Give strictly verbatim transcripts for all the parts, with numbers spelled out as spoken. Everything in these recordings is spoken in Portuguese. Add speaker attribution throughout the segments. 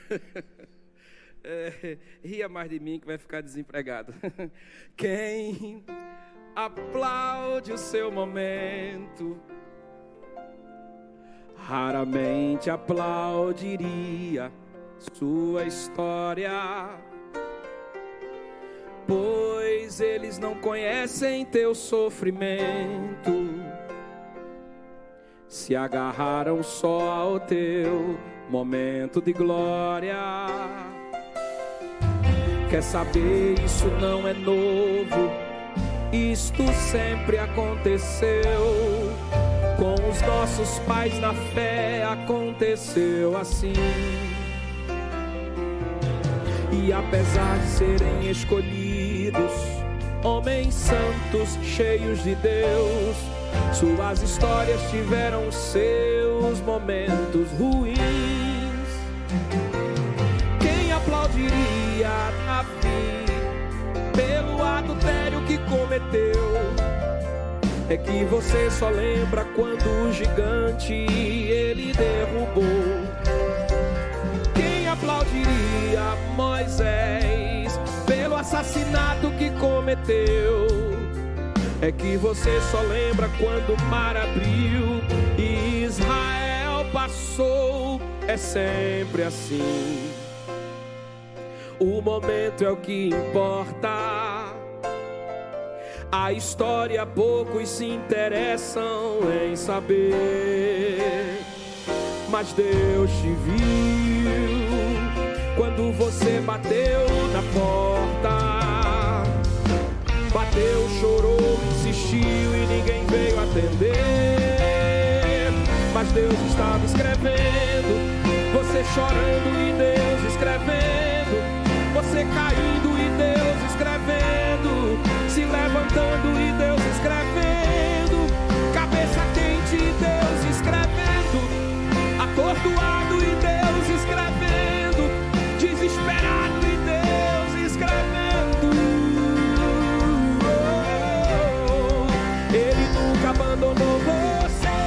Speaker 1: É, ria mais de mim que vai ficar desempregado. Quem aplaude o seu momento raramente aplaudiria sua história, pois eles não conhecem teu sofrimento, se agarraram só ao teu momento de glória. Quer saber, isso não é novo, isto sempre aconteceu. Com os nossos pais na fé aconteceu assim. E apesar de serem escolhidos, homens santos cheios de Deus, suas histórias tiveram seus momentos ruins. Quem aplaudiria Davi pelo adultério que cometeu? É que você só lembra quando o gigante ele derrubou. Quem aplaudiria Moisés pelo assassinato que cometeu? É que você só lembra quando o mar abriu e Israel passou. É sempre assim. O momento é o que importa. A história poucos se interessam em saber, mas Deus te viu quando você bateu na porta. Bateu, chorou, insistiu e ninguém veio atender. Mas Deus estava escrevendo, você chorando e Deus escrevendo, você caindo e Deus escrevendo, se levantando e Deus escrevendo, cabeça quente e Deus escrevendo, atordoado e Deus escrevendo, desesperado e Deus escrevendo. Ele nunca abandonou você.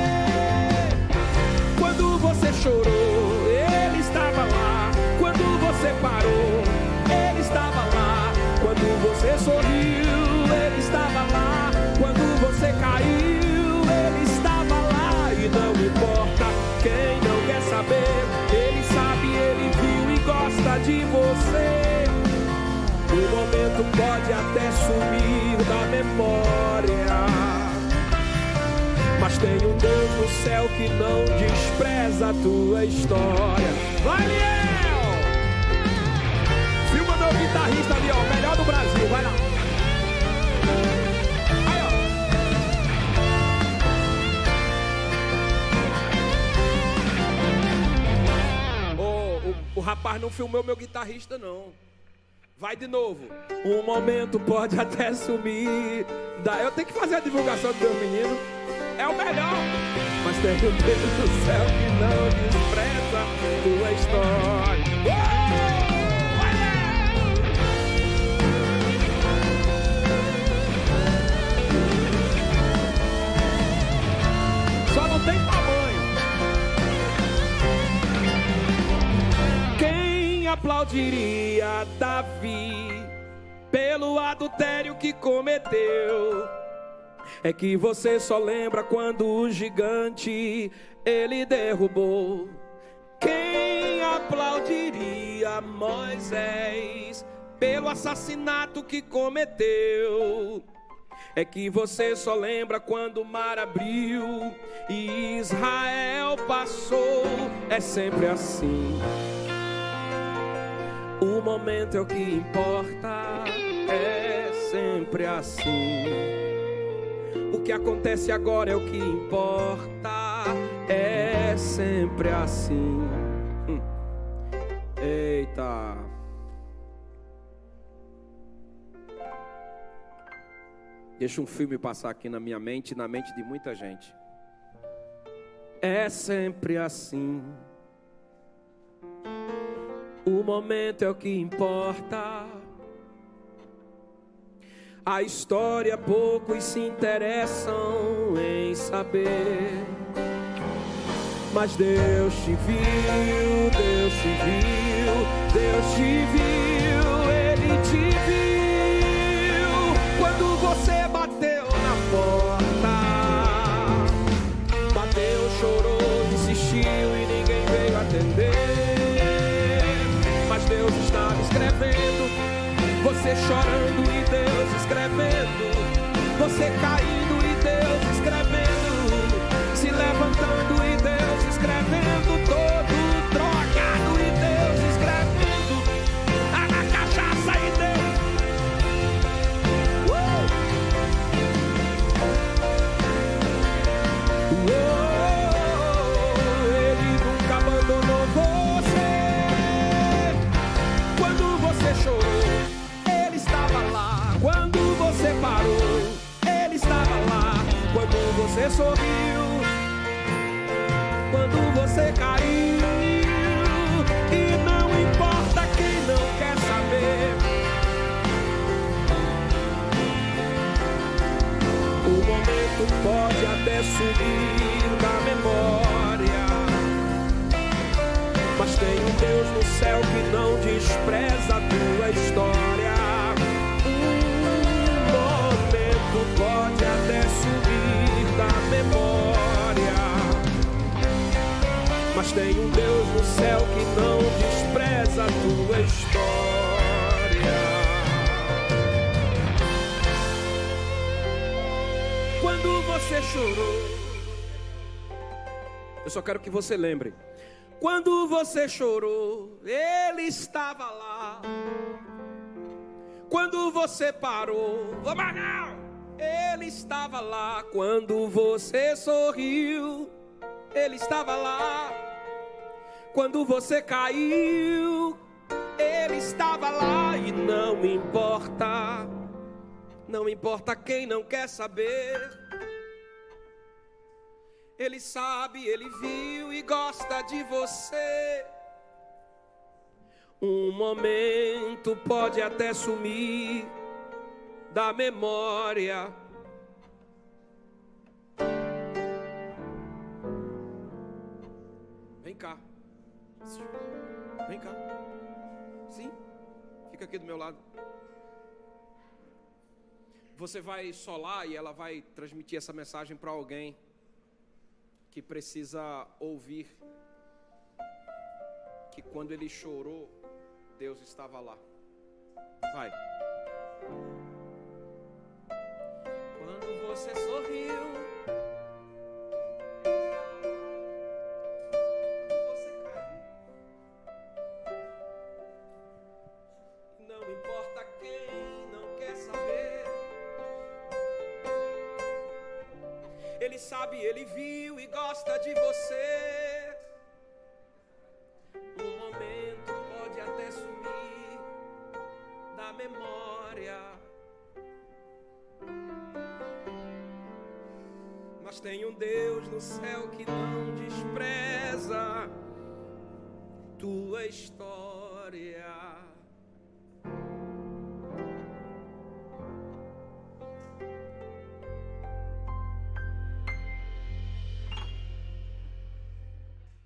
Speaker 1: Quando você chorou, Ele estava lá. Quando você parou, Ele estava lá. Quando você sorriu, Ele estava lá. Quando você caiu, Ele estava lá. E não importa quem não quer saber, Ele sabe, Ele viu e gosta de você. O momento pode até sumir da memória, mas tem um Deus no céu que não despreza a tua história. Vai, Liel! Filma meu guitarrista ali, ó, o melhor do Brasil, vai lá. Aí, ó. Oh, o, o rapaz não filmou meu guitarrista, não. Vai de novo. Um momento pode até sumir da... Eu tenho que fazer a divulgação do meu menino. É o melhor. Mas tem um Deus do céu que não despreza tua história. Só não tem tamanho. Quem aplaudiria Davi pelo adultério que cometeu? É que você só lembra quando o gigante ele derrubou. Quem aplaudiria Moisés pelo assassinato que cometeu? É que você só lembra quando o mar abriu e Israel passou. É sempre assim. O momento é o que importa. É sempre assim. O que acontece agora é o que importa. É sempre assim. Hum. Eita. Deixa um filme passar aqui na minha mente e na mente de muita gente. É sempre assim. O momento é o que importa. A história poucos se interessam em saber, Mas Deus te viu, Deus te viu, Deus te viu, Ele te viu. Quando você bateu na porta, bateu, chorou, insistiu e ninguém veio atender. Mas Deus estava escrevendo, você chorando e Deus escrevendo, você caindo e Deus escrevendo, se levantando e Deus escrevendo, todo drogado e Deus escrevendo, a, a cachaça e Deus. Uh! Oh, Ele nunca abandonou você. Quando você chorou, Ele estava lá. Quando você parou, Ele estava lá. Quando você sorriu, quando você caiu, e não importa quem não quer saber, o momento pode até sumir da memória, mas tem um Deus no céu que não despreza a tua história. Um momento pode até sumir da memória, mas tem um Deus no céu que não despreza a tua história. Quando você chorou, eu só quero que você lembre, quando você chorou, Ele estava lá. Quando você parou, oh, mas não, Ele estava lá. Quando você sorriu, Ele estava lá. Quando você caiu, Ele estava lá. E não importa, não importa quem não quer saber, Ele sabe, Ele viu e gosta de você. Um momento pode até sumir da memória, vem cá, vem cá, sim, fica aqui do meu lado. Você vai solar e ela vai transmitir essa mensagem para alguém que precisa ouvir que quando ele chorou, Deus estava lá. Vai. Quando você sorriu, você caiu. Não importa quem não quer saber, Ele sabe, Ele viu e gosta de você. Um momento pode até sumir da memória, mas tem um Deus no céu que não despreza tua história.